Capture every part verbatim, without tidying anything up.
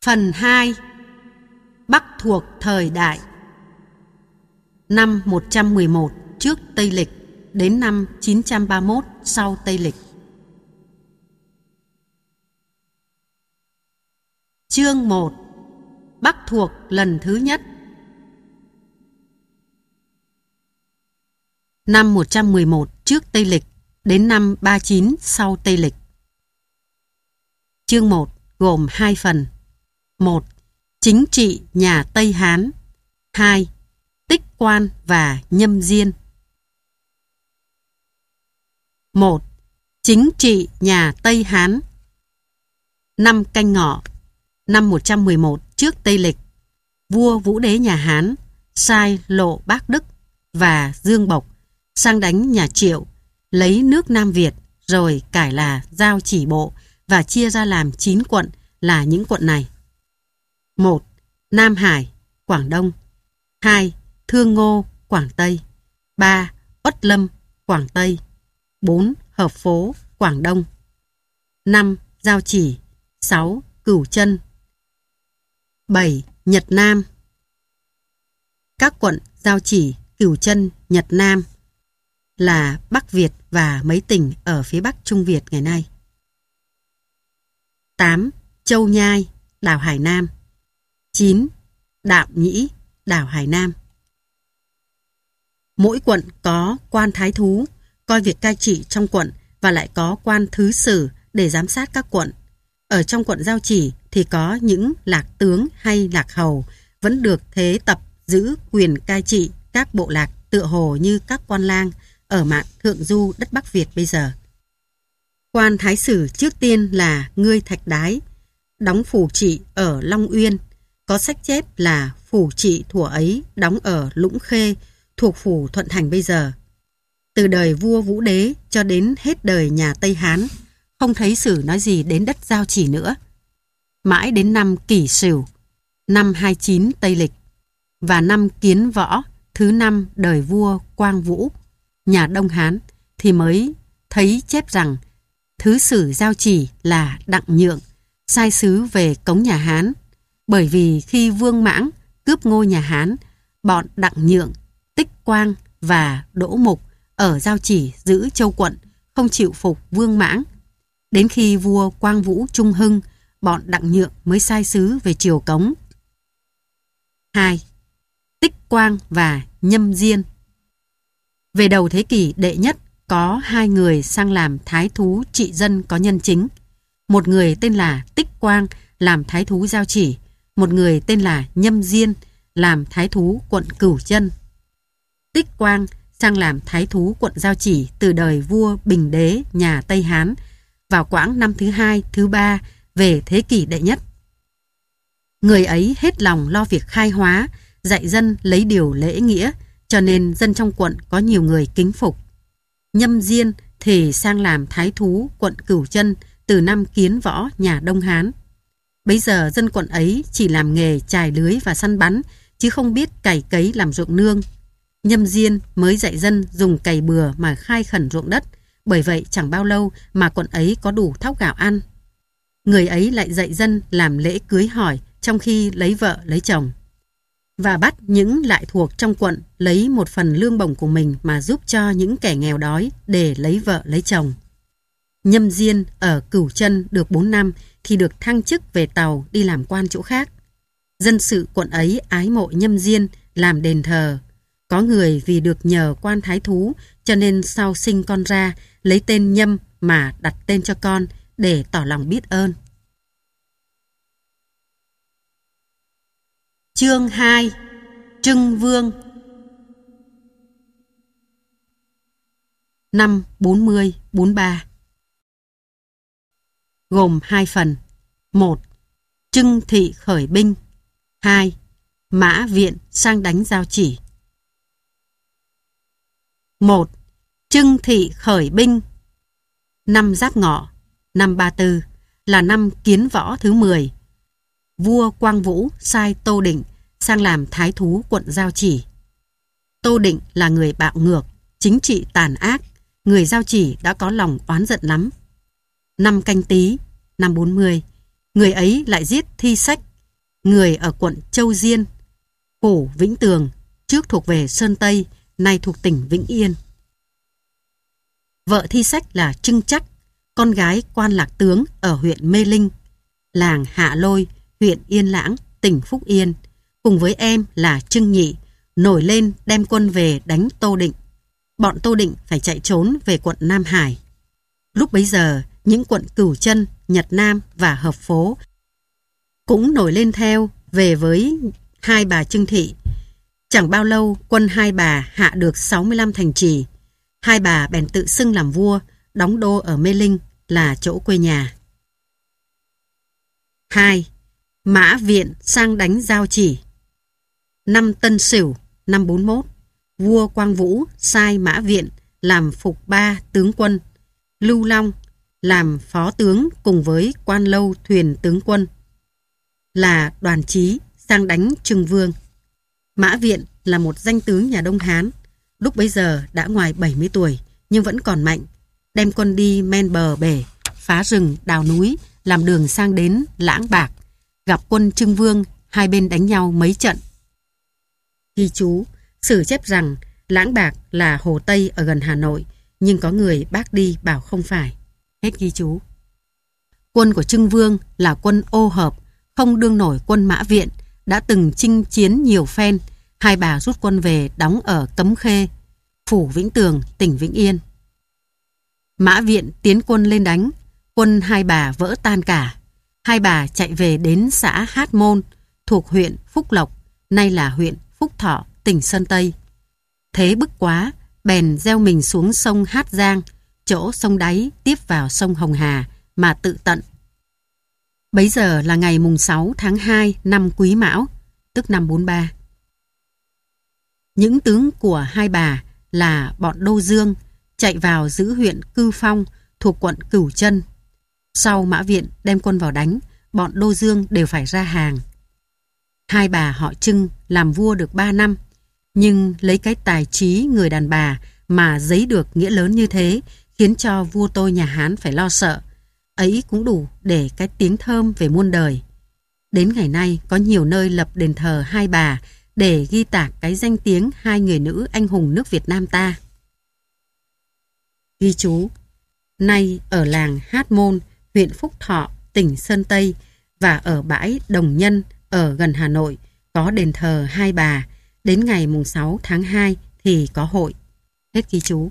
Phần hai. Bắc thuộc thời đại. Năm một trăm mười một trước Tây Lịch đến năm chín trăm ba mươi mốt sau Tây Lịch. Chương một. Bắc thuộc lần thứ nhất. Năm một trăm mười một trước Tây Lịch đến năm ba mươi chín sau Tây Lịch. Chương một gồm hai phần. một. Chính trị nhà Tây Hán. hai. Tích Quan và Nhâm Diên. một. Chính trị nhà Tây Hán. Năm Canh Ngọ, năm một trăm mười một trước Tây Lịch, vua Vũ Đế nhà Hán sai Lộ Bác Đức và Dương Bộc sang đánh nhà Triệu, lấy nước Nam Việt rồi cải là giao chỉ bộ và chia ra làm chín quận là những quận này. một. Nam Hải, Quảng Đông. hai. Thương Ngô, Quảng Tây. ba. Uất Lâm, Quảng Tây. bốn. Hợp Phố, Quảng Đông. năm. Giao Chỉ. sáu. Cửu Chân. bảy. Nhật Nam. Các quận Giao Chỉ, Cửu Chân, Nhật Nam là Bắc Việt và mấy tỉnh ở phía Bắc Trung Việt ngày nay. tám. Châu Nhai, đảo Hải Nam. chín. Đạm Nhĩ, đảo Hải Nam. Mỗi quận có quan thái thú, coi việc cai trị trong quận và lại có quan thứ sử để giám sát các quận. Ở trong quận Giao Chỉ thì có những lạc tướng hay lạc hầu vẫn được thế tập giữ quyền cai trị các bộ lạc tựa hồ như các quan lang ở mạn thượng du đất Bắc Việt bây giờ. Quan thái sử trước tiên là Ngươi Thạch Đái, đóng phủ trị ở Long Uyên. Có sách chép là phủ trị thuở ấy đóng ở Lũng Khê, thuộc phủ Thuận Thành bây giờ. Từ đời vua Vũ Đế cho đến hết đời nhà Tây Hán, không thấy sử nói gì đến đất Giao Chỉ nữa. Mãi đến năm Kỷ Sửu, năm hai mươi chín Tây Lịch, và năm Kiến Võ, thứ năm đời vua Quang Vũ, nhà Đông Hán, thì mới thấy chép rằng thứ sử Giao Chỉ là Đặng Nhượng, sai sứ về cống nhà Hán. Bởi vì khi Vương Mãng cướp ngôi nhà Hán, bọn Đặng Nhượng, Tích Quang và Đỗ Mục ở Giao Chỉ giữ châu quận, không chịu phục Vương Mãng. Đến khi vua Quang Vũ trung hưng, bọn Đặng Nhượng mới sai sứ về triều cống. hai. Tích Quang và Nhâm Diên. Về đầu thế kỷ đệ nhất, có hai người sang làm thái thú trị dân có nhân chính. Một người tên là Tích Quang làm thái thú Giao Chỉ, một người tên là Nhâm Diên làm thái thú quận Cửu Chân. Tích Quang sang làm thái thú quận Giao Chỉ từ đời vua Bình Đế nhà Tây Hán vào quãng năm thứ hai, thứ ba về thế kỷ đệ nhất. Người ấy hết lòng lo việc khai hóa, dạy dân lấy điều lễ nghĩa, cho nên dân trong quận có nhiều người kính phục. Nhâm Diên thì sang làm thái thú quận Cửu Chân từ năm Kiến Võ nhà Đông Hán. Bấy giờ dân quận ấy chỉ làm nghề chài lưới và săn bắn, chứ không biết cày cấy làm ruộng nương. Nhâm Diên mới dạy dân dùng cày bừa mà khai khẩn ruộng đất, bởi vậy chẳng bao lâu mà quận ấy có đủ thóc gạo ăn. Người ấy lại dạy dân làm lễ cưới hỏi trong khi lấy vợ lấy chồng, và bắt những lại thuộc trong quận lấy một phần lương bổng của mình mà giúp cho những kẻ nghèo đói để lấy vợ lấy chồng. Nhâm Diên ở Cửu Chân được bốn năm thì được thăng chức về Tàu đi làm quan chỗ khác. Dân sự quận ấy ái mộ Nhâm Diên làm đền thờ. Có người vì được nhờ quan thái thú cho nên sau sinh con ra lấy tên Nhâm mà đặt tên cho con để tỏ lòng biết ơn. Chương hai. Trưng Vương. Năm bốn mươi bốn mươi ba. Gồm hai phần. một. Trưng Thị khởi binh. hai. Mã Viện sang đánh Giao Chỉ. một. Trưng Thị khởi binh. Năm Giáp Ngọ, năm ba mươi tư, là năm Kiến Võ thứ mười. Vua Quang Vũ sai Tô Định sang làm thái thú quận Giao Chỉ. Tô Định là người bạo ngược, chính trị tàn ác, người Giao Chỉ đã có lòng oán giận lắm. Năm Canh Tý, năm bốn mươi, người ấy lại giết Thi Sách, người ở quận Châu Diên, phủ Vĩnh Tường, trước thuộc về Sơn Tây, nay thuộc tỉnh Vĩnh Yên. Vợ thi sách là Trưng Chắc, con gái quan lạc tướng ở huyện Mê Linh, làng Hạ Lôi, huyện Yên Lãng, tỉnh Phúc Yên, cùng với em là Trưng Nhị, nổi lên đem quân về đánh Tô Định. Bọn Tô Định phải chạy trốn về quận Nam Hải. Lúc bấy giờ, những quận Cửu Chân, Nhật Nam và Hợp Phố cũng nổi lên theo về với Hai Bà Trưng Thị. Chẳng bao lâu, quân Hai Bà hạ được sáu mươi lăm thành trì. Hai Bà bèn tự xưng làm vua, đóng đô ở Mê Linh, là chỗ quê nhà. hai. Mã Viện sang đánh Giao Chỉ. Năm Tân Sửu, năm bốn mốt, vua Quang Vũ sai Mã Viện làm Phục Ba tướng quân, Lưu Long làm phó tướng cùng với Quan Lâu thuyền tướng quân, là Đoàn Chí sang đánh Trưng Vương. Mã Viện là một danh tướng nhà Đông Hán, lúc bấy giờ đã ngoài bảy mươi tuổi nhưng vẫn còn mạnh, đem quân đi men bờ bể, phá rừng, đào núi, làm đường sang đến Lãng Bạc, gặp quân Trưng Vương, hai bên đánh nhau mấy trận. Ghi chú, sử chép rằng Lãng Bạc là Hồ Tây ở gần Hà Nội, nhưng có người bác đi bảo không phải. Hết ghi chú. Quân của Trưng Vương là quân ô hợp, không đương nổi quân Mã Viện, đã từng chinh chiến nhiều phen. Hai Bà rút quân về đóng ở Cấm Khê, phủ Vĩnh Tường, tỉnh Vĩnh Yên. Mã Viện tiến quân lên đánh, quân Hai Bà vỡ tan cả. Hai Bà chạy về đến xã Hát Môn, thuộc huyện Phúc Lộc, nay là huyện Phúc Thọ, tỉnh Sơn Tây. Thế bức quá, bèn gieo mình xuống sông Hát Giang, chỗ sông đáy tiếp vào sông Hồng Hà mà tự tận. Bấy giờ là ngày mùng sáu tháng hai năm Quý Mão, tức năm bốn ba. Những tướng của Hai Bà là bọn Đô Dương chạy vào giữ huyện Cư Phong thuộc quận Cửu Chân. Sau Mã Viện đem quân vào đánh, bọn Đô Dương đều phải ra hàng. Hai Bà họ Trưng làm vua được ba năm, nhưng lấy cái tài trí người đàn bà mà giấy được nghĩa lớn như thế, khiến cho vua tôi nhà Hán phải lo sợ. Ấy cũng đủ để cái tiếng thơm về muôn đời. Đến ngày nay có nhiều nơi lập đền thờ Hai Bà để ghi tạc cái danh tiếng hai người nữ anh hùng nước Việt Nam ta. Ghi chú, nay ở làng Hát Môn, huyện Phúc Thọ, tỉnh Sơn Tây và ở bãi Đồng Nhân ở gần Hà Nội có đền thờ Hai Bà, đến ngày mùng sáu tháng hai thì có hội. Hết ghi chú.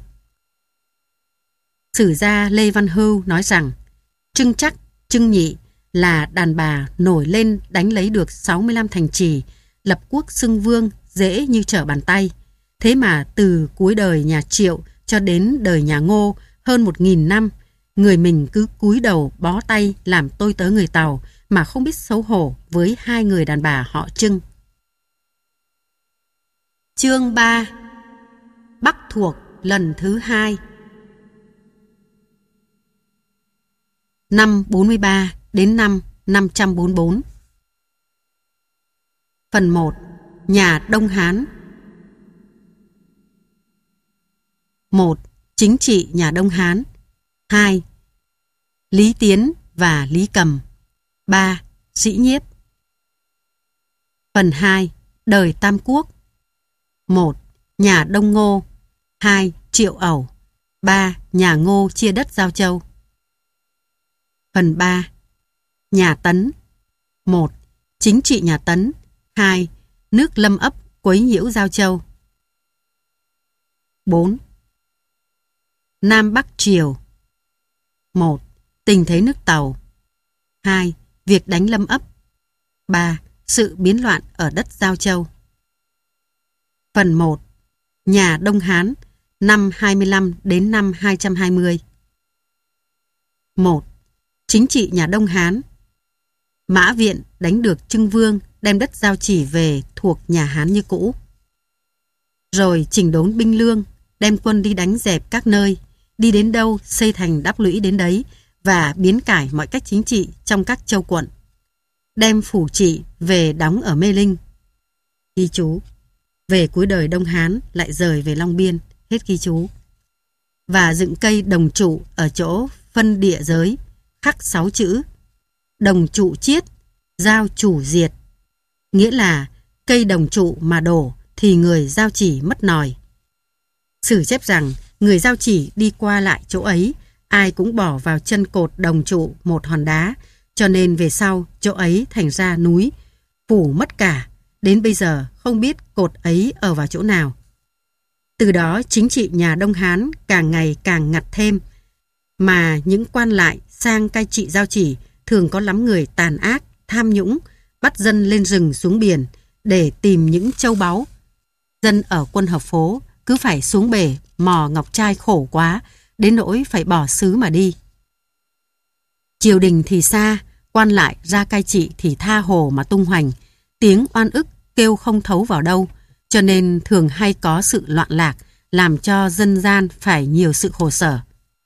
Sử gia Lê Văn Hưu nói rằng Trưng Chắc, Trưng Nhị là đàn bà nổi lên đánh lấy được sáu mươi lăm thành trì, lập quốc xưng vương dễ như trở bàn tay. Thế mà từ cuối đời nhà Triệu cho đến đời nhà Ngô hơn một nghìn năm, người mình cứ cúi đầu bó tay làm tôi tớ người Tàu mà không biết xấu hổ với hai người đàn bà họ Trưng. Chương ba. Bắc thuộc lần thứ hai. Năm bốn mươi ba đến năm năm trăm bốn mươi bốn. Phần một. Nhà Đông Hán. một. Chính trị nhà Đông Hán. hai. Lý Tiến và Lý Cầm. ba. Sĩ Nhiếp. Phần hai. Đời Tam Quốc. một. Nhà Đông Ngô. hai. Triệu Ẩu. ba. Nhà Ngô chia đất Giao Châu. Phần ba. Nhà Tấn. một. Chính trị nhà Tấn. hai. Nước Lâm ấp quấy nhiễu Giao Châu. bốn. Nam Bắc Triều. một. Tình thế nước Tàu. hai. Việc đánh Lâm ấp. ba. Sự biến loạn ở đất Giao Châu. Phần một. Nhà Đông Hán năm hai mươi lăm đến năm hai trăm hai mươi. một. Chính trị nhà Đông Hán. Mã Viện đánh được Trưng Vương, đem đất Giao Chỉ về thuộc nhà Hán như cũ. Rồi chỉnh đốn binh lương, đem quân đi đánh dẹp các nơi, đi đến đâu xây thành đắp lũy đến đấy và biến cải mọi cách chính trị trong các châu quận. Đem phủ trị về đóng ở Mê Linh. Ghi chú. Về cuối đời Đông Hán lại rời về Long Biên. Hết ghi chú. Và dựng cây đồng trụ ở chỗ phân địa giới, khắc sáu chữ: đồng trụ chiết, giao chủ diệt, nghĩa là cây đồng trụ mà đổ thì người giao chỉ mất nòi. Sử chép rằng người giao chỉ đi qua lại chỗ ấy, ai cũng bỏ vào chân cột đồng trụ một hòn đá, cho nên về sau chỗ ấy thành ra núi, phủ mất cả, đến bây giờ không biết cột ấy ở vào chỗ nào. Từ đó chính trị nhà Đông Hán càng ngày càng ngặt thêm, mà những quan lại sang cai trị giao chỉ thường có lắm người tàn ác, tham nhũng, bắt dân lên rừng xuống biển để tìm những châu báu. Dân ở quân hợp phố cứ phải xuống bể mò ngọc trai khổ quá, đến nỗi phải bỏ xứ mà đi. Triều đình thì xa, quan lại ra cai trị thì tha hồ mà tung hoành, tiếng oan ức kêu không thấu vào đâu, cho nên thường hay có sự loạn lạc, làm cho dân gian phải nhiều sự khổ sở.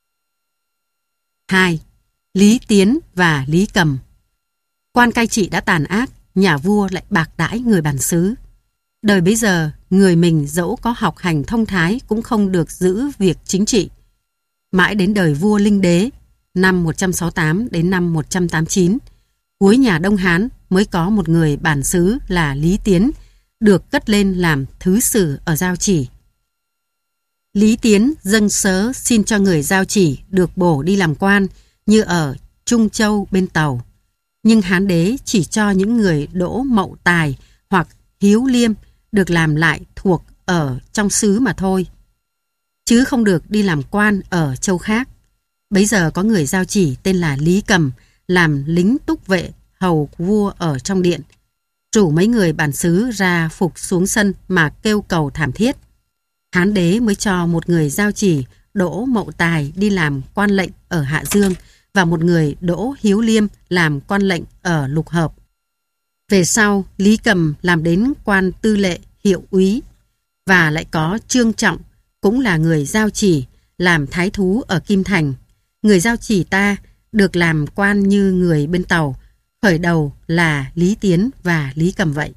hai. Lý Tiến và Lý Cầm. Quan cai trị đã tàn ác, nhà vua lại bạc đãi người bản xứ. Đời bấy giờ, người mình dẫu có học hành thông thái cũng không được giữ việc chính trị. Mãi đến đời vua Linh Đế, năm một trăm sáu mươi tám đến năm một trăm tám mươi chín, cuối nhà Đông Hán mới có một người bản xứ là Lý Tiến, được cất lên làm thứ sử ở Giao Chỉ. Lý Tiến dâng sớ xin cho người Giao Chỉ được bổ đi làm quan như ở Trung Châu bên Tàu. Nhưng Hán đế chỉ cho những người đỗ mậu tài hoặc hiếu liêm được làm lại thuộc ở trong xứ mà thôi, chứ không được đi làm quan ở châu khác. Bấy giờ có người Giao Chỉ tên là Lý Cầm làm lính túc vệ hầu vua ở trong điện, rủ mấy người bản xứ ra phục xuống sân mà kêu cầu thảm thiết. Hán đế mới cho một người Giao Chỉ đỗ mậu tài đi làm quan lệnh ở Hạ Dương và một người đỗ hiếu liêm làm quan lệnh ở Lục Hợp. Về sau, Lý Cầm làm đến quan tư lệ hiệu úy, và lại có Trương Trọng, cũng là người Giao Chỉ, làm thái thú ở Kim Thành. Người Giao Chỉ ta được làm quan như người bên Tàu, khởi đầu là Lý Tiến và Lý Cầm vậy.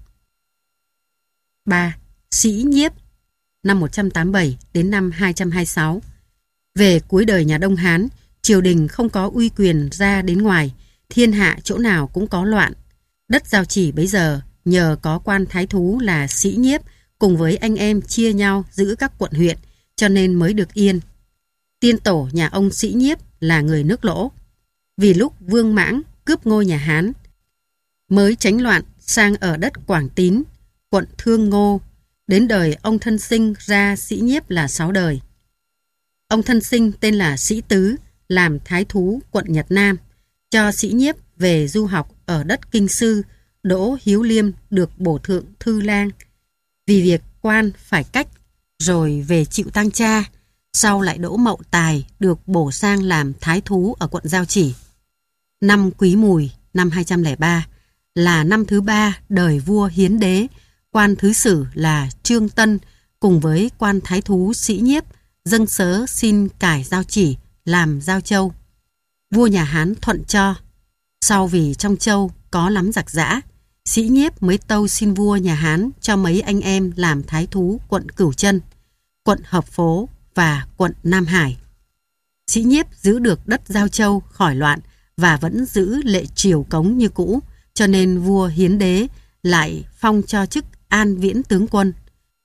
ba. Sĩ Nhiếp, năm một trăm tám mươi bảy đến năm hai trăm hai mươi sáu. Về cuối đời nhà Đông Hán, triều đình không có uy quyền ra đến ngoài, thiên hạ chỗ nào cũng có loạn. Đất Giao Chỉ bấy giờ nhờ có quan thái thú là Sĩ Nhiếp cùng với anh em chia nhau giữ các quận huyện, cho nên mới được yên. Tiên tổ nhà ông Sĩ Nhiếp là người nước Lỗ. Vì lúc Vương Mãng cướp ngôi nhà Hán, mới tránh loạn sang ở đất Quảng Tín, quận Thương Ngô. Đến đời ông thân sinh ra Sĩ Nhiếp là sáu đời. Ông thân sinh tên là Sĩ Tứ, làm thái thú quận Nhật Nam, cho Sĩ Nhiếp về du học ở đất Kinh Sư. Đỗ Hiếu Liêm được bổ thượng thư lang vì việc quan phải cách, rồi về chịu tang cha. Sau lại Đỗ Mậu Tài được bổ sang làm thái thú ở quận Giao Chỉ. Năm Quý Mùi năm hai trăm lẻ ba là năm thứ ba đời vua Hiến Đế, quan thứ sử là Trương Tân cùng với quan thái thú Sĩ Nhiếp dâng sớ xin cải Giao Chỉ làm Giao Châu. Vua nhà Hán thuận cho. Sau vì trong châu có lắm giặc giã, Sĩ Nhiếp mới tâu xin vua nhà Hán cho mấy anh em làm thái thú quận Cửu Chân, quận Hợp Phố và quận Nam Hải. Sĩ Nhiếp giữ được đất Giao Châu khỏi loạn và vẫn giữ lệ triều cống như cũ, cho nên vua Hiến Đế lại phong cho chức An Viễn tướng quân,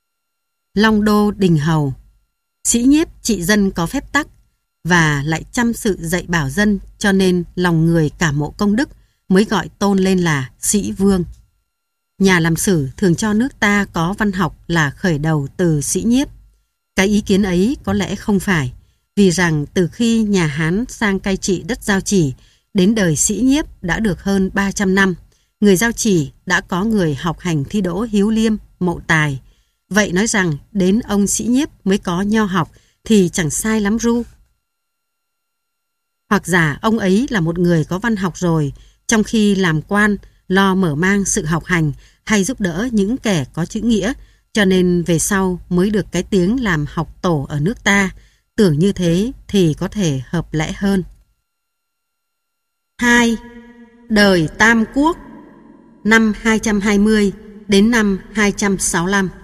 Long Đô Đình Hầu. Sĩ Nhiếp trị dân có phép tắc và lại chăm sự dạy bảo dân, cho nên lòng người cảm mộ công đức, mới gọi tôn lên là Sĩ Vương. Nhà làm sử thường cho nước ta có văn học là khởi đầu từ Sĩ Nhiếp. Cái ý kiến ấy có lẽ không phải, vì rằng từ khi nhà Hán sang cai trị đất Giao Chỉ đến đời Sĩ Nhiếp đã được hơn ba trăm năm, người Giao Chỉ đã có người học hành thi đỗ hiếu liêm, mậu tài. Vậy nói rằng đến ông Sĩ Nhiếp mới có nho học thì chẳng sai lắm ru. Hoặc giả ông ấy là một người có văn học rồi, trong khi làm quan lo mở mang sự học hành hay giúp đỡ những kẻ có chữ nghĩa, cho nên về sau mới được cái tiếng làm học tổ ở nước ta. Tưởng như thế thì có thể hợp lẽ hơn. hai. Đời Tam Quốc, năm hai trăm hai mươi đến năm hai trăm sáu mươi lăm.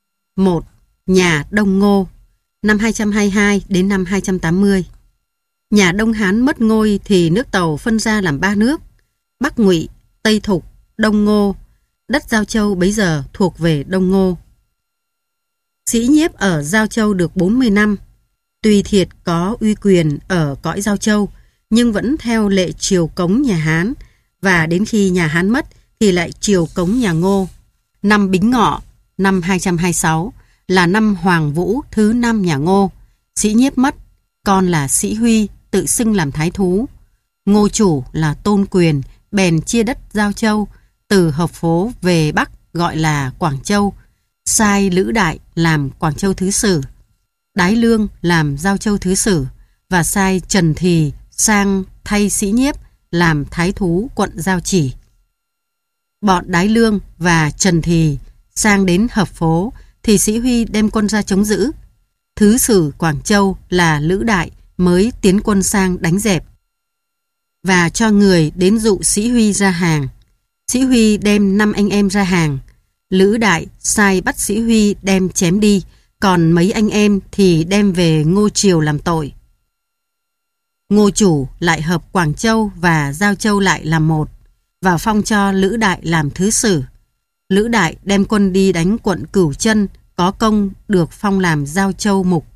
một. Nhà Đông Ngô, năm hai trăm hai mươi hai đến năm hai trăm tám mươi. Nhà Đông Hán mất ngôi thì nước Tàu phân ra làm ba nước: Bắc Ngụy, Tây Thục, Đông Ngô. Đất Giao Châu bấy giờ thuộc về Đông Ngô. Sĩ Nhiếp ở Giao Châu được bốn mươi năm. Tuy thiệt có uy quyền ở cõi Giao Châu, nhưng vẫn theo lệ triều cống nhà Hán, và đến khi nhà Hán mất thì lại triều cống nhà Ngô. Năm Bính Ngọ, năm hai trăm hai mươi sáu, là năm Hoàng Vũ thứ năm nhà Ngô. Sĩ Nhiếp mất, con là Sĩ Huy tự xưng làm thái thú. Ngô chủ là Tôn Quyền bèn chia đất Giao Châu từ Hợp Phố về Bắc gọi là Quảng Châu, sai Lữ Đại làm Quảng Châu thứ sử, Đái Lương làm Giao Châu thứ sử, và sai Trần Thì sang thay Sĩ Nhiếp làm thái thú quận Giao Chỉ. Bọn Đái Lương và Trần Thì sang đến Hợp Phố thì Sĩ Huy đem quân ra chống giữ. Thứ sử Quảng Châu là Lữ Đại mới tiến quân sang đánh dẹp và cho người đến dụ Sĩ Huy ra hàng. Sĩ Huy đem năm anh em ra hàng. Lữ Đại sai bắt Sĩ Huy đem chém đi, còn mấy anh em thì đem về Ngô triều làm tội. Ngô chủ lại hợp Quảng Châu và Giao Châu lại làm một, và phong cho Lữ Đại làm thứ sử. Lữ Đại đem quân đi đánh quận Cửu Chân, có công được phong làm Giao Châu mục.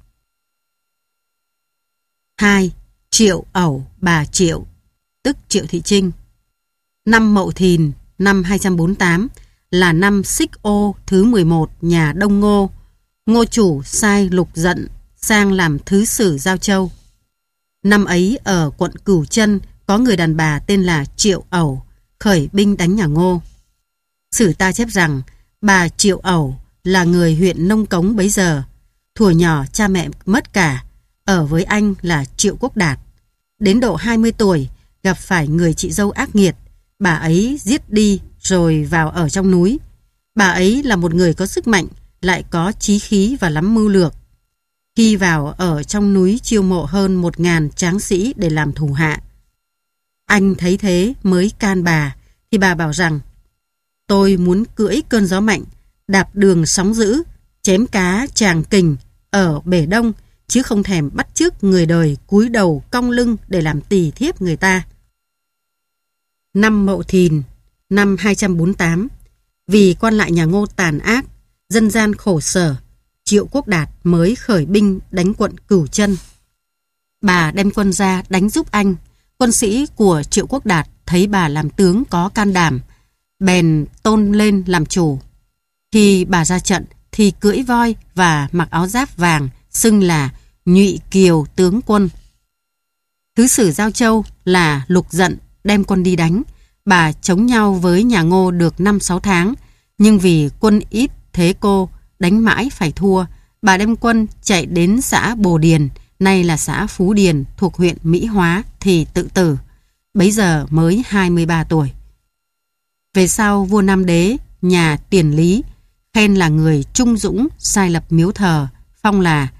hai. Triệu Ẩu bà Triệu, tức Triệu Thị Trinh. Năm Mậu Thìn, năm hai trăm bốn mươi tám, là năm Xích Ô thứ mười một nhà Đông Ngô. Ngô chủ sai Lục Dận sang làm thứ sử Giao Châu. Năm ấy ở quận Cửu Chân có người đàn bà tên là Triệu Ẩu khởi binh đánh nhà Ngô. Sử ta chép rằng bà Triệu Ẩu là người huyện Nông Cống bấy giờ. Thuở nhỏ cha mẹ mất cả, ở với anh là Triệu Quốc Đạt. Đến độ hai mươi tuổi gặp phải người chị dâu ác nghiệt, bà ấy giết đi rồi vào ở trong núi. Bà ấy là một người có sức mạnh, lại có chí khí và lắm mưu lược. Khi vào ở trong núi chiêu mộ hơn một ngàn tráng sĩ để làm thủ hạ. Anh thấy thế mới can bà, thì bà bảo rằng: tôi muốn cưỡi cơn gió mạnh, đạp đường sóng dữ, chém cá tràng kình ở bể đông, chứ không thèm bắt chước người đời cúi đầu cong lưng để làm tỳ thiếp người ta. Năm Mậu Thìn, năm hai trăm bốn mươi tám, vì quan lại nhà Ngô tàn ác, dân gian khổ sở, Triệu Quốc Đạt mới khởi binh đánh quận Cửu Chân. Bà đem quân ra đánh giúp anh. Quân sĩ của Triệu Quốc Đạt thấy bà làm tướng có can đảm, bèn tôn lên làm chủ. Khi bà ra trận thì cưỡi voi và mặc áo giáp vàng, xưng là Nhụy Kiều tướng quân. Thứ sử Giao Châu là Lục Dận đem quân đi đánh. Bà chống nhau với nhà Ngô được năm sáu tháng, nhưng vì quân ít thế cô, đánh mãi phải thua. Bà đem quân chạy đến xã Bồ Điền, nay là xã Phú Điền thuộc huyện Mỹ Hóa, thì tự tử. Bấy giờ mới hai mươi ba tuổi. Về sau vua Nam Đế, nhà Tiền Lý, khen là người trung dũng, sai lập miếu thờ, phong là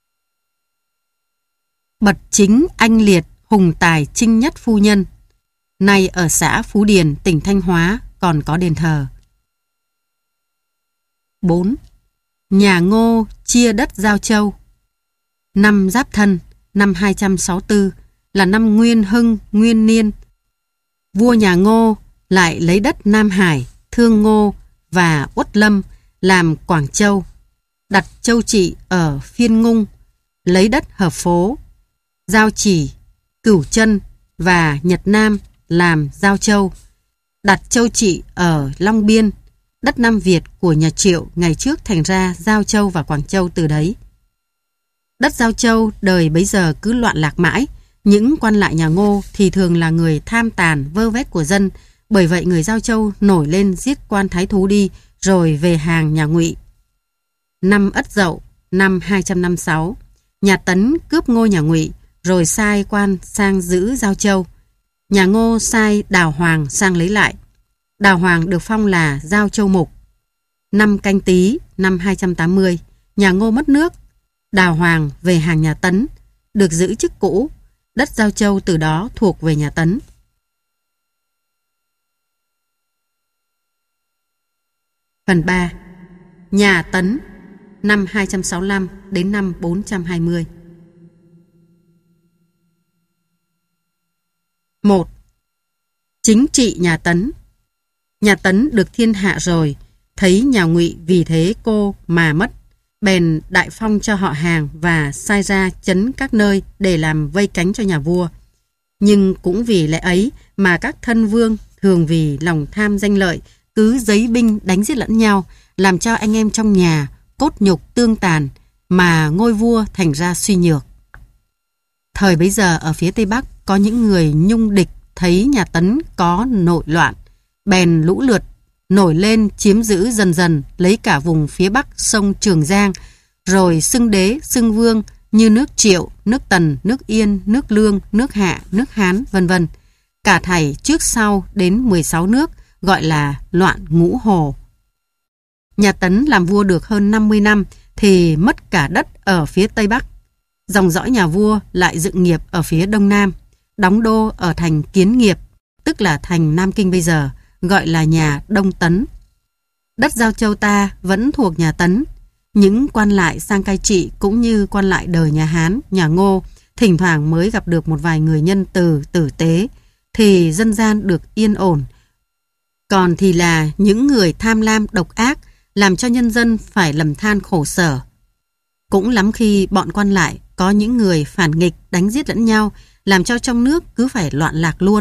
bậc chính anh liệt, hùng tài trinh nhất phu nhân. Nay ở xã Phú Điền, tỉnh Thanh Hóa còn có đền thờ. bốn. Nhà Ngô chia đất Giao Châu. Năm Giáp Thân, năm hai trăm sáu mươi tư, là năm Nguyên Hưng, Nguyên Niên. Vua nhà Ngô lại lấy đất Nam Hải, Thương Ngô và Uất Lâm làm Quảng Châu, đặt châu trị ở Phiên Ngung, lấy đất Hợp Phố, Giao Chỉ, Cửu Chân và Nhật Nam làm Giao Châu, đặt châu trị ở Long Biên. Đất Nam Việt của nhà Triệu ngày trước thành ra Giao Châu và Quảng Châu từ đấy. Đất Giao Châu đời bấy giờ cứ loạn lạc mãi. Những quan lại nhà Ngô thì thường là người tham tàn vơ vét của dân. Bởi vậy người Giao Châu nổi lên giết quan thái thú đi, rồi về hàng nhà Ngụy. Năm Ất Dậu, năm hai trăm năm mươi sáu, nhà Tấn cướp ngôi nhà Ngụy, rồi sai quan sang giữ Giao Châu. Nhà Ngô sai Đào Hoàng sang lấy lại. Đào Hoàng được phong là Giao Châu mục. Năm Canh Tý, năm hai trăm tám mươi, nhà Ngô mất nước. Đào Hoàng về hàng nhà Tấn, được giữ chức cũ. Đất Giao Châu từ đó thuộc về nhà Tấn. Phần ba. Nhà Tấn, năm hai trăm sáu mươi lăm đến năm bốn trăm hai mươi. một. Chính trị nhà Tấn. Nhà Tấn được thiên hạ rồi, thấy nhà Ngụy vì thế cô mà mất, bèn đại phong cho họ hàng và sai ra trấn các nơi để làm vây cánh cho nhà vua. Nhưng cũng vì lẽ ấy mà các thân vương thường vì lòng tham danh lợi cứ giấy binh đánh giết lẫn nhau, làm cho anh em trong nhà cốt nhục tương tàn, mà ngôi vua thành ra suy nhược. Thời bấy giờ ở phía Tây Bắc có những người nhung địch thấy nhà Tấn có nội loạn, bèn lũ lượt nổi lên chiếm giữ dần dần lấy cả vùng phía Bắc sông Trường Giang, rồi xưng đế, xưng vương như nước Triệu, nước Tần, nước Yên, nước Lương, nước Hạ, nước Hán, vân vân. Cả thảy trước sau đến mười sáu nước, gọi là loạn ngũ hồ. Nhà Tấn làm vua được hơn năm mươi năm thì mất cả đất ở phía Tây Bắc. Dòng dõi nhà vua lại dựng nghiệp ở phía Đông Nam, đóng đô ở thành Kiến Nghiệp, tức là thành Nam Kinh bây giờ, gọi là nhà Đông Tấn. Đất Giao Châu ta vẫn thuộc nhà Tấn. Những quan lại sang cai trị cũng như quan lại đời nhà Hán, nhà Ngô, thỉnh thoảng mới gặp được một vài người nhân từ, tử tế, thì dân gian được yên ổn. Còn thì là những người tham lam độc ác, làm cho nhân dân phải lầm than khổ sở. Cũng lắm khi bọn quan lại có những người phản nghịch đánh giết lẫn nhau, làm cho trong nước cứ phải loạn lạc luôn.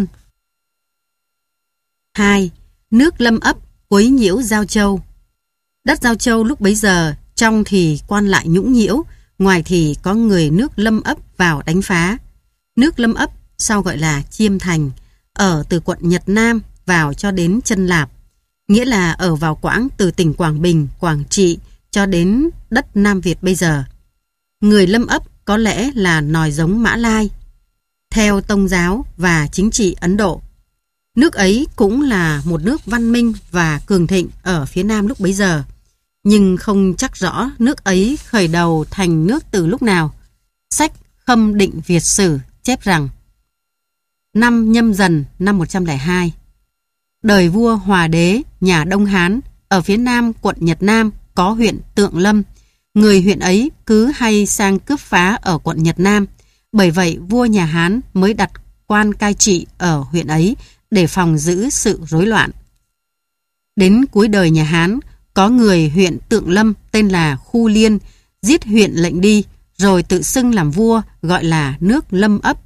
hai. Nước Lâm ấp quấy nhiễu Giao Châu. Đất Giao Châu lúc bấy giờ, trong thì quan lại nhũng nhiễu, ngoài thì có người nước Lâm ấp vào đánh phá. Nước Lâm ấp sau gọi là Chiêm Thành, ở từ quận Nhật Nam vào cho đến Chân Lạp, nghĩa là ở vào quãng từ tỉnh Quảng Bình, Quảng Trị cho đến đất Nam Việt bây giờ. Người Lâm ấp có lẽ là nòi giống Mã Lai, theo tôn giáo và chính trị Ấn Độ. Nước ấy cũng là một nước văn minh và cường thịnh ở phía Nam lúc bấy giờ, nhưng không chắc rõ nước ấy khởi đầu thành nước từ lúc nào. Sách Khâm Định Việt Sử chép rằng năm Nhâm Dần năm một trăm lẻ hai, đời vua Hòa Đế nhà Đông Hán ở phía Nam quận Nhật Nam có huyện Tượng Lâm. Người huyện ấy cứ hay sang cướp phá ở quận Nhật Nam, bởi vậy vua nhà Hán mới đặt quan cai trị ở huyện ấy để phòng giữ sự rối loạn. Đến cuối đời nhà Hán, có người huyện Tượng Lâm tên là Khu Liên giết huyện lệnh đi, rồi tự xưng làm vua, gọi là nước Lâm ấp.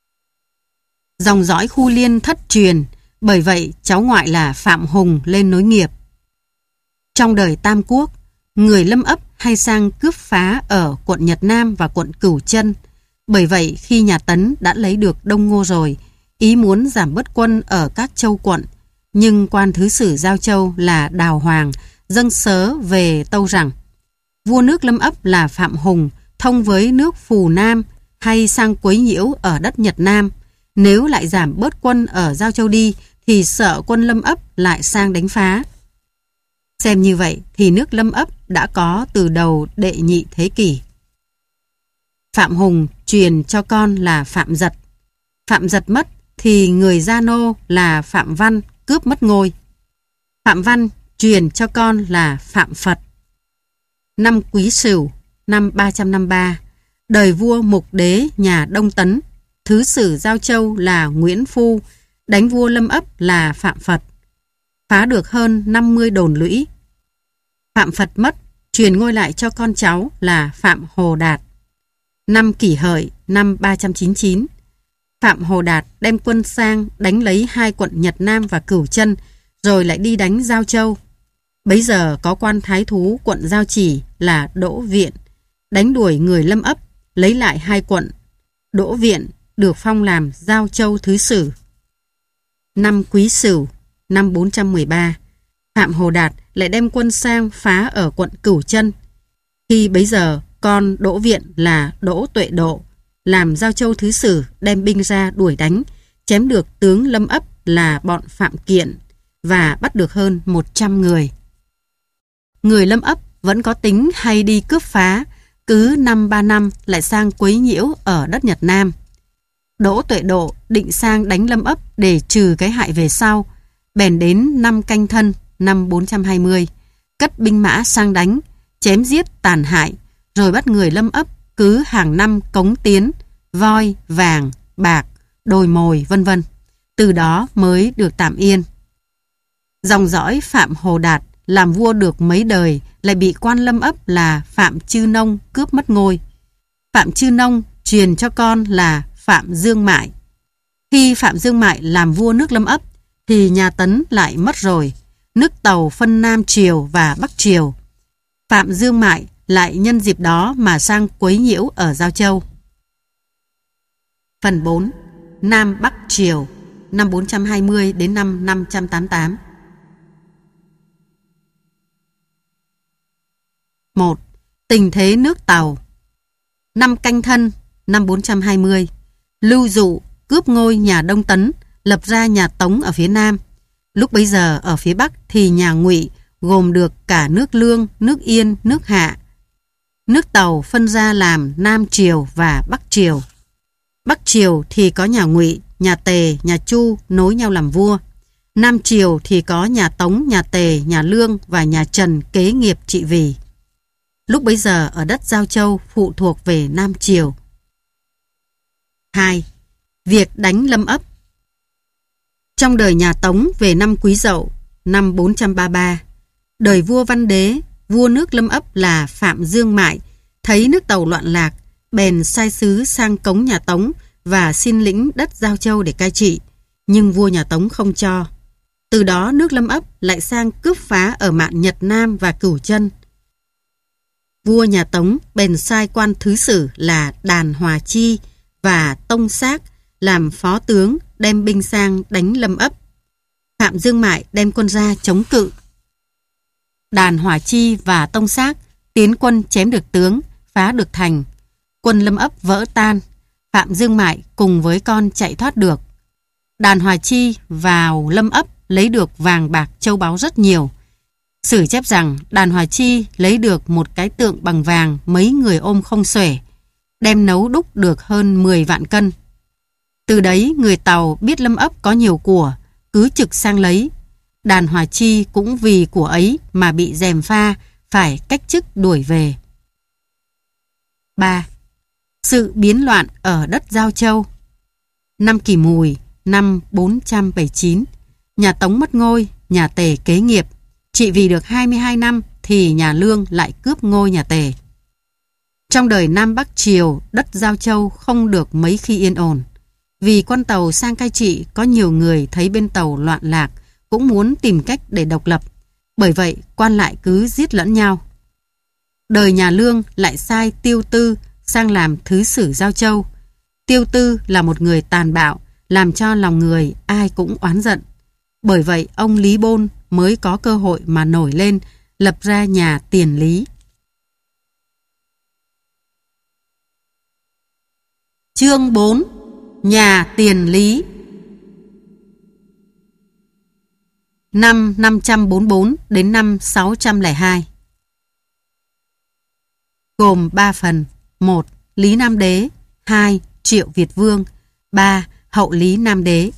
Dòng dõi Khu Liên thất truyền, bởi vậy cháu ngoại là Phạm Hùng lên nối nghiệp. Trong đời Tam Quốc, người Lâm ấp hay sang cướp phá ở quận Nhật Nam và quận Cửu Chân. Bởi vậy khi nhà Tấn đã lấy được Đông Ngô rồi, ý muốn giảm bớt quân ở các châu quận, nhưng quan thứ sử Giao Châu là Đào Hoàng dâng sớ về tâu rằng vua nước Lâm ấp là Phạm Hùng thông với nước Phù Nam hay sang quấy nhiễu ở đất Nhật Nam. Nếu lại giảm bớt quân ở Giao Châu đi thì sợ quân Lâm ấp lại sang đánh phá. Xem như vậy thì nước Lâm ấp đã có từ đầu đệ nhị thế kỷ. Phạm Hùng truyền cho con là Phạm Giật. Phạm Giật mất thì người Gia Nô là Phạm Văn cướp mất ngôi. Phạm Văn truyền cho con là Phạm Phật. Năm Quý Sửu năm ba trăm năm mươi ba, đời vua Mục Đế nhà Đông Tấn, thứ sử Giao Châu là Nguyễn Phu, đánh vua Lâm ấp là Phạm Phật, phá được hơn năm mươi đồn lũy. Phạm Phật mất, truyền ngôi lại cho con cháu là Phạm Hồ Đạt. Năm Kỷ Hợi năm ba trăm chín mươi chín, Phạm Hồ Đạt đem quân sang đánh lấy hai quận Nhật Nam và Cửu Chân, rồi lại đi đánh Giao Châu. Bấy giờ có quan thái thú quận Giao Chỉ là Đỗ Viện, đánh đuổi người Lâm ấp, lấy lại hai quận. Đỗ Viện được phong làm Giao Châu thứ sử. Năm Quý Sửu năm bốn trăm mười ba, Phạm Hồ Đạt lại đem quân sang phá ở quận Cửu Chân. Khi bấy giờ con Đỗ Viện là Đỗ Tuệ Độ làm Giao Châu thứ sử, đem binh ra đuổi đánh, chém được tướng Lâm ấp là bọn Phạm Kiện và bắt được hơn một trăm người. Người Lâm ấp vẫn có tính hay đi cướp phá, cứ năm ba năm lại sang quấy nhiễu ở đất Nhật Nam. Đỗ Tuệ Độ định sang đánh Lâm ấp để trừ cái hại về sau, bèn đến năm Canh Thân năm bốn trăm hai mươi, cất binh mã sang đánh, chém giết tàn hại, rồi bắt người Lâm ấp cứ hàng năm cống tiến, voi, vàng, bạc, đồi mồi, vân vân. từ đó mới được tạm yên. Dòng dõi Phạm Hồ Đạt làm vua được mấy đời lại bị quan Lâm Ấp là Phạm Chư Nông cướp mất ngôi. Phạm Chư Nông truyền cho con là Phạm Dương Mại. Khi Phạm Dương Mại làm vua nước Lâm Ấp thì nhà Tấn lại mất rồi. Nước Tàu phân Nam Triều và Bắc Triều. Phạm Dương Mại lại nhân dịp đó mà sang quấy nhiễu ở Giao Châu. Phần bốn. Nam Bắc Triều năm bốn trăm hai mươi đến năm năm trăm tám mươi tám. một. Tình thế nước Tàu. Năm Canh Thân năm bốn trăm hai mươi, Lưu Dụ cướp ngôi nhà Đông Tấn, lập ra nhà Tống ở phía Nam. Lúc bấy giờ ở phía Bắc thì nhà Ngụy gồm được cả nước Lương, nước Yên, nước Hạ. Nước Tàu phân ra làm Nam Triều và Bắc Triều. Bắc Triều thì có nhà Ngụy, nhà Tề, nhà Chu nối nhau làm vua. Nam Triều thì có nhà Tống, nhà Tề, nhà Lương và nhà Trần kế nghiệp trị vì. Lúc bấy giờ ở đất Giao Châu phụ thuộc về Nam Triều. hai. Việc đánh Lâm Ấp. Trong đời nhà Tống về năm Quý Dậu năm bốn trăm ba mươi ba, đời vua Văn Đế, vua nước Lâm Ấp là Phạm Dương Mại, thấy nước Tàu loạn lạc, bèn sai sứ sang cống nhà Tống và xin lĩnh đất Giao Châu để cai trị, nhưng vua nhà Tống không cho. Từ đó nước Lâm Ấp lại sang cướp phá ở mạn Nhật Nam và Cửu Chân. Vua nhà Tống bèn sai quan thứ sử là Đàn Hòa Chi và Tông Xác làm phó tướng đem binh sang đánh Lâm Ấp. Phạm Dương Mại đem quân ra chống cự. Đàn Hòa Chi và Tông Xác tiến quân chém được tướng, phá được thành. Quân Lâm Ấp vỡ tan. Phạm Dương Mại cùng với con chạy thoát được. Đàn Hòa Chi vào Lâm Ấp lấy được vàng bạc châu báu rất nhiều. Sử chép rằng Đàn Hòa Chi lấy được một cái tượng bằng vàng mấy người ôm không xuể, đem nấu đúc được hơn mười vạn cân. Từ đấy người Tàu biết Lâm Ấp có nhiều của, cứ trực sang lấy. Đàn Hòa Chi cũng vì của ấy mà bị gièm pha, phải cách chức đuổi về. ba. Sự biến loạn ở đất Giao Châu. Năm Kỷ Mùi năm bốn trăm bảy mươi chín, nhà Tống mất ngôi, nhà Tề kế nghiệp. Trị vì được hai mươi hai năm thì nhà Lương lại cướp ngôi nhà Tề. Trong đời Nam Bắc Triều, đất Giao Châu không được mấy khi yên ổn. Vì quan Tàu sang cai trị, có nhiều người thấy bên Tàu loạn lạc, cũng muốn tìm cách để độc lập. Bởi vậy, quan lại cứ giết lẫn nhau. Đời nhà Lương lại sai Tiêu Tư sang làm thứ sử Giao Châu. Tiêu Tư là một người tàn bạo, làm cho lòng người ai cũng oán giận. Bởi vậy, ông Lý Bôn mới có cơ hội mà nổi lên, lập ra nhà Tiền Lý. Chương bốn. Nhà Tiền Lý. Năm năm trăm bốn mươi bốn đến năm sáu trăm lẻ hai. Gồm ba phần. một. Lý Nam Đế. hai. Triệu Việt Vương. ba. Hậu Lý Nam Đế.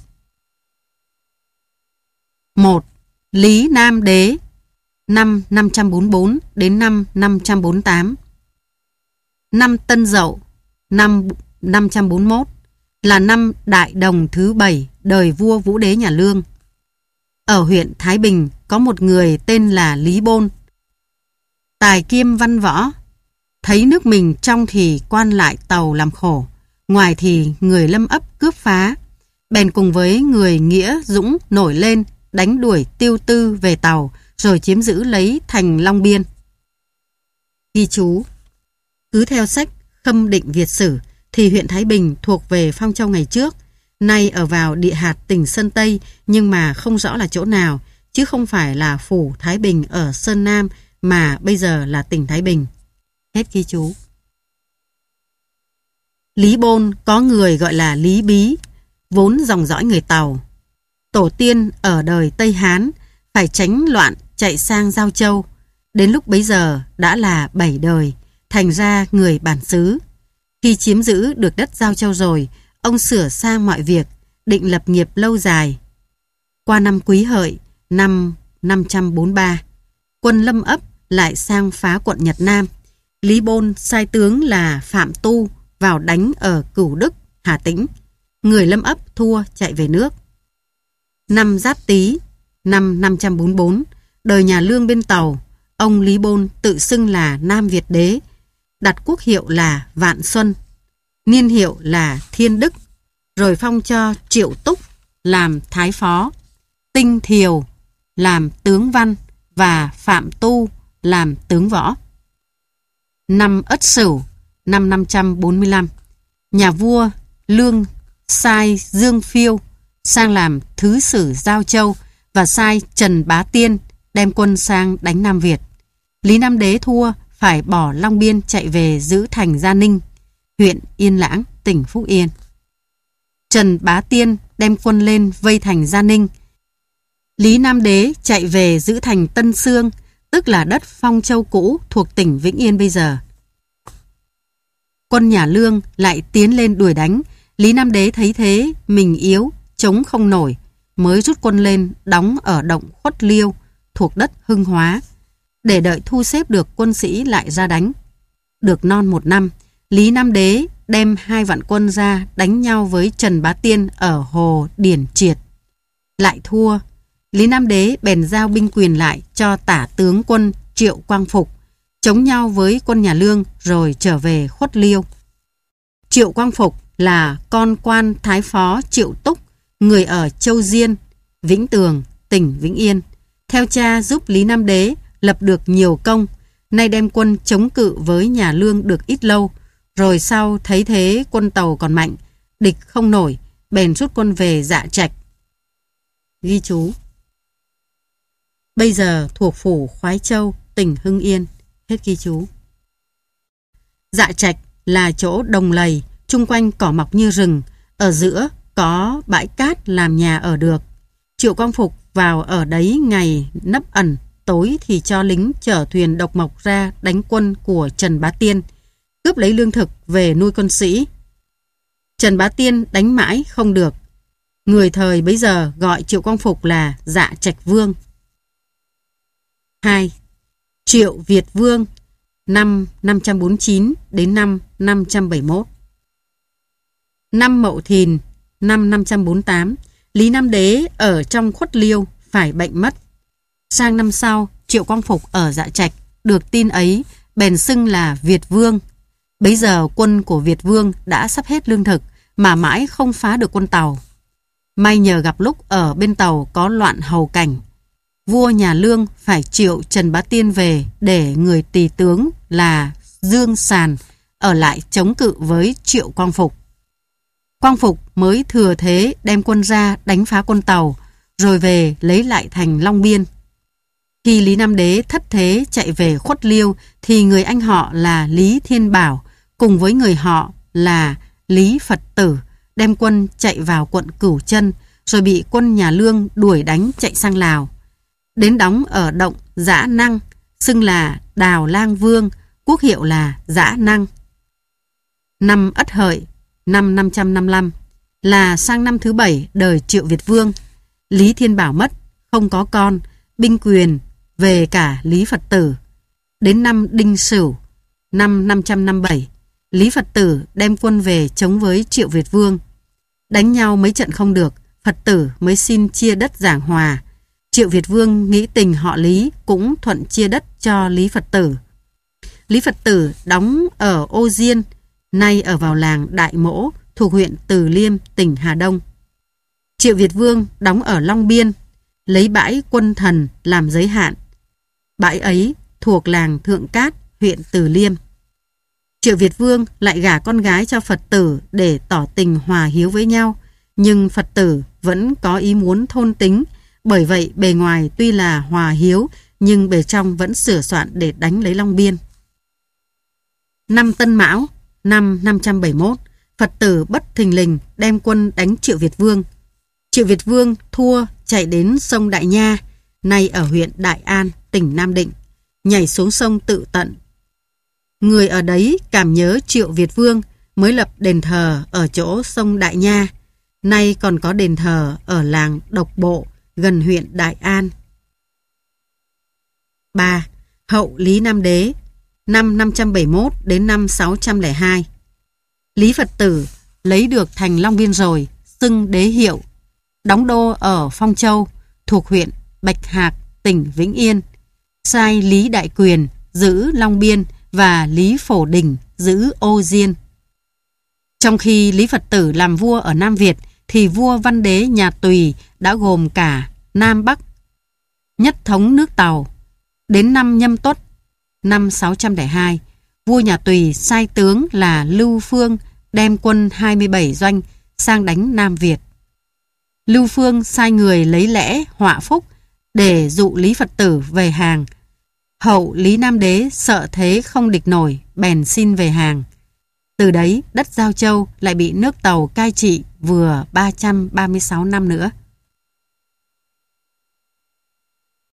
một. Lý Nam Đế. Năm năm trăm bốn mươi bốn đến năm năm trăm bốn mươi tám. Năm Tân Dậu năm năm trăm bốn mươi mốt là năm Đại Đồng thứ bảy đời vua Vũ Đế nhà Lương. Ở huyện Thái Bình có một người tên là Lý Bôn, tài kiêm văn võ. Thấy nước mình trong thì quan lại Tàu làm khổ, ngoài thì người Lâm Ấp cướp phá, bèn cùng với người Nghĩa Dũng nổi lên đánh đuổi Tiêu Tư về Tàu, rồi chiếm giữ lấy thành Long Biên. Ghi chú: cứ theo sách Khâm Định Việt Sử thì huyện Thái Bình thuộc về Phong Châu ngày trước, nay ở vào địa hạt tỉnh Sơn Tây, nhưng mà không rõ là chỗ nào, chứ không phải là phủ Thái Bình ở Sơn Nam mà bây giờ là tỉnh Thái Bình. Hết ghi chú. Lý Bôn có người gọi là Lý Bí, vốn dòng dõi người Tàu. Tổ tiên ở đời Tây Hán, phải tránh loạn chạy sang Giao Châu. Đến lúc bấy giờ đã là bảy đời, thành ra người bản xứ. Khi chiếm giữ được đất Giao Châu rồi, ông sửa sang mọi việc, định lập nghiệp lâu dài. Qua năm Quý Hợi, năm năm trăm bốn mươi ba, quân Lâm Ấp lại sang phá quận Nhật Nam. Lý Bôn sai tướng là Phạm Tu vào đánh ở Cửu Đức, Hà Tĩnh. Người Lâm Ấp thua chạy về nước. Năm Giáp Tý, năm năm trăm bốn mươi bốn, đời nhà Lương bên Tàu, ông Lý Bôn tự xưng là Nam Việt Đế, đặt quốc hiệu là Vạn Xuân, niên hiệu là Thiên Đức, rồi phong cho Triệu Túc làm Thái Phó, Tinh Thiều làm tướng văn và Phạm Tu làm tướng võ. Năm Ất Sửu, năm năm trăm bốn mươi lăm, nhà vua Lương sai Dương Phiêu sang làm thứ sử Giao Châu và sai Trần Bá Tiên đem quân sang đánh Nam Việt. Lý Nam Đế thua, phải bỏ Long Biên chạy về giữ thành Gia Ninh, huyện Yên Lãng, tỉnh Phúc Yên. Trần Bá Tiên đem quân lên vây thành Gia Ninh. Lý Nam Đế chạy về giữ thành Tân Xương, tức là đất Phong Châu cũ thuộc tỉnh Vĩnh Yên bây giờ. Quân nhà Lương lại tiến lên đuổi đánh. Lý Nam Đế thấy thế, mình yếu, chống không nổi, mới rút quân lên đóng ở động Khuất Liêu thuộc đất Hưng Hóa, để đợi thu xếp được quân sĩ lại ra đánh. Được non một năm, Lý Nam Đế đem hai vạn quân ra đánh nhau với Trần Bá Tiên ở hồ Điển Triệt. Lại thua, Lý Nam Đế bèn giao binh quyền lại cho tả tướng quân Triệu Quang Phục, chống nhau với quân nhà Lương rồi trở về Khuất Liêu. Triệu Quang Phục là con quan Thái Phó Triệu Túc, người ở Châu Diên, Vĩnh Tường, tỉnh Vĩnh Yên. Theo cha giúp Lý Nam Đế lập được nhiều công, nay đem quân chống cự với nhà Lương được ít lâu, rồi sau thấy thế quân Tàu còn mạnh, địch không nổi, bèn rút quân về Dạ Trạch. Ghi chú: bây giờ thuộc phủ Khoái Châu, tỉnh Hưng Yên. Hết ghi chú. Dạ Trạch là chỗ đồng lầy, chung quanh cỏ mọc như rừng, ở giữa có bãi cát làm nhà ở được. Triệu Quang Phục vào ở đấy ngày nấp ẩn, tối thì cho lính chở thuyền độc mộc ra đánh quân của Trần Bá Tiên, cướp lấy lương thực về nuôi quân sĩ. Trần Bá Tiên đánh mãi không được. Người thời bấy giờ gọi Triệu Quang Phục là Dạ Trạch Vương. hai. Triệu Việt Vương, năm năm trăm bốn mươi chín đến năm năm trăm bảy mươi mốt. Năm Mậu Thìn, năm năm trăm bốn mươi tám, Lý Nam Đế ở trong Khuất Liêu phải bệnh mất. Sang năm sau, Triệu Quang Phục ở Dạ Trạch được tin ấy, bèn xưng là Việt Vương. Bấy giờ quân của Việt Vương đã sắp hết lương thực mà mãi không phá được quân Tàu. May nhờ gặp lúc ở bên Tàu có loạn hầu cảnh, vua nhà Lương phải triệu Trần Bá Tiên về để người tỳ tướng là Dương Sàn ở lại chống cự với Triệu Quang Phục. Quang Phục mới thừa thế đem quân ra đánh phá quân Tàu, rồi về lấy lại thành Long Biên. Khi Lý Nam Đế thất thế chạy về Khuất Liêu thì người anh họ là Lý Thiên Bảo cùng với người họ là Lý Phật Tử đem quân chạy vào quận Cửu Chân, rồi bị quân nhà Lương đuổi đánh chạy sang Lào. Đến đóng ở động Dã Năng, xưng là Đào Lang Vương, quốc hiệu là Dã Năng. Năm Ất Hợi, năm năm trăm năm mươi lăm, là sang năm thứ bảy đời Triệu Việt Vương. Lý Thiên Bảo mất, không có con, binh quyền về cả Lý Phật Tử. Đến năm Đinh Sửu, năm năm trăm năm mươi bảy, Lý Phật Tử đem quân về chống với Triệu Việt Vương. Đánh nhau mấy trận không được, Phật Tử mới xin chia đất giảng hòa. Triệu Việt Vương nghĩ tình họ Lý cũng thuận chia đất cho Lý Phật Tử. Lý Phật Tử đóng ở Ô Diên, nay ở vào làng Đại Mỗ thuộc huyện Từ Liêm, tỉnh Hà Đông. Triệu Việt Vương đóng ở Long Biên, lấy bãi Quân Thần làm giới hạn. Bãi ấy thuộc làng Thượng Cát, huyện Từ Liêm. Triệu Việt Vương lại gả con gái cho Phật Tử để tỏ tình hòa hiếu với nhau, nhưng Phật Tử vẫn có ý muốn thôn tính, bởi vậy bề ngoài tuy là hòa hiếu nhưng bề trong vẫn sửa soạn để đánh lấy Long Biên. Năm Tân Mão, năm năm trăm bảy mươi mốt, Phật Tử bất thình lình đem quân đánh Triệu Việt Vương. Triệu Việt Vương thua chạy đến sông Đại Nha, nay ở huyện Đại An, tỉnh Nam Định, nhảy xuống sông tự tận. Người ở đấy cảm nhớ Triệu Việt Vương mới lập đền thờ ở chỗ sông Đại Nha, nay còn có đền thờ ở làng Độc Bộ gần huyện Đại An. ba. Hậu Lý Nam Đế, năm năm trăm bảy mươi mốt đến năm sáu trăm lẻ hai. Lý Phật Tử lấy được thành Long Biên rồi, xưng đế hiệu. đóng đô ở Phong Châu, thuộc huyện Bạch Hạc, tỉnh Vĩnh Yên. Sai Lý Đại Quyền giữ Long Biên và Lý Phổ Đình giữ Ô Diên. Trong khi Lý Phật Tử làm vua ở Nam Việt, thì vua Văn Đế nhà Tùy đã gồm cả Nam Bắc, nhất thống nước Tàu. Đến năm Nhâm Tuất, năm sáu trăm lẻ hai, vua nhà Tùy sai tướng là Lưu Phương đem quân hai mươi bảy doanh sang đánh Nam Việt. Lưu Phương sai người lấy lẽ họa phúc để dụ Lý Phật Tử về hàng. Hậu Lý Nam Đế sợ thế không địch nổi, bèn xin về hàng. Từ đấy, đất Giao Châu lại bị nước Tàu cai trị vừa ba trăm ba mươi sáu năm nữa.